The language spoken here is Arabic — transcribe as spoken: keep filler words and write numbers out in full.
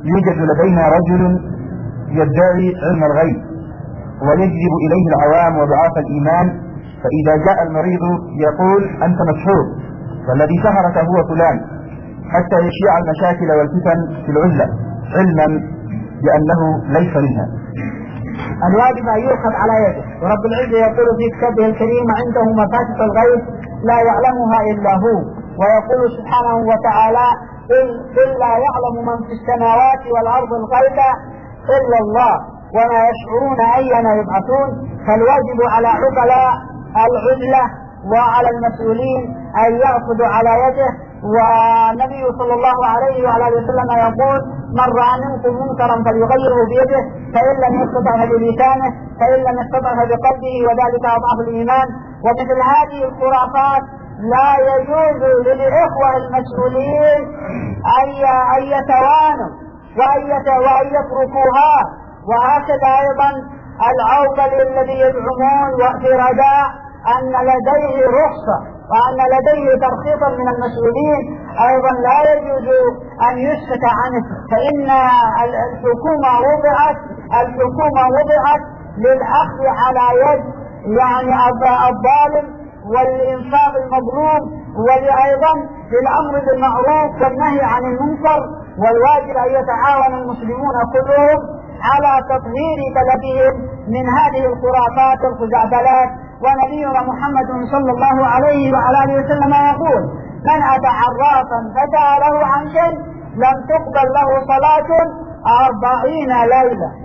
يوجد لدينا رجل يدعي علم الغيب ويجذب إليه العوام وضعاف الإيمان، فإذا جاء المريض يقول أنت مسحور والذي سهرك هو فلان، حتى يشيع المشاكل والفتن في العزلة علما بأنه ليس منها. الواجب أن يؤخذ على يده، ورب العزة يقول في كتابه الكريم عنده مفاتيح الغيب لا يعلمها إلا هو، ويقول سبحانه وتعالى قل لا يعلم من في السماوات والأرض الغيب إلا الله وما يشعرون أين يبعثون. فالواجب على عقلاء العزلة وعلى المسؤولين أن يأخذوا على يده. والنبي صلى الله عليه وعلى اله وسلم يقول من رأى منكم منكرا فليغيره بيده، فإن لم يستطع بلسانه، فإن لم يستطع بقلبه، وذلك أضعف الإيمان. ومثل هذه الخرافات لا يجوز للإخوة المسؤولين أن يتوانوا وأن يتركوها. وهكذا أيضا العوبل الذي يزعمون في رداء أن لديه رخصة وأن لديه ترخيصا من المسؤولين أيضا لا يجوز أن يسكت عنه، فإن الحكومة وضعت الحكومة وضعت للأخذ على يد يعني الظالم والإنفاق المظلوم، وأيضا للأمر بالمعروف والنهي عن المنكر. والواجب أن يتعاون المسلمون كلهم على تطهير بلدهم من هذه الخرافات والخزعبلات. ونبينا محمد صلى الله عليه وعلى اله وسلم يقول من أتى عرافا فسأله عن شيء لم تقبل له صلاة أربعين ليلة.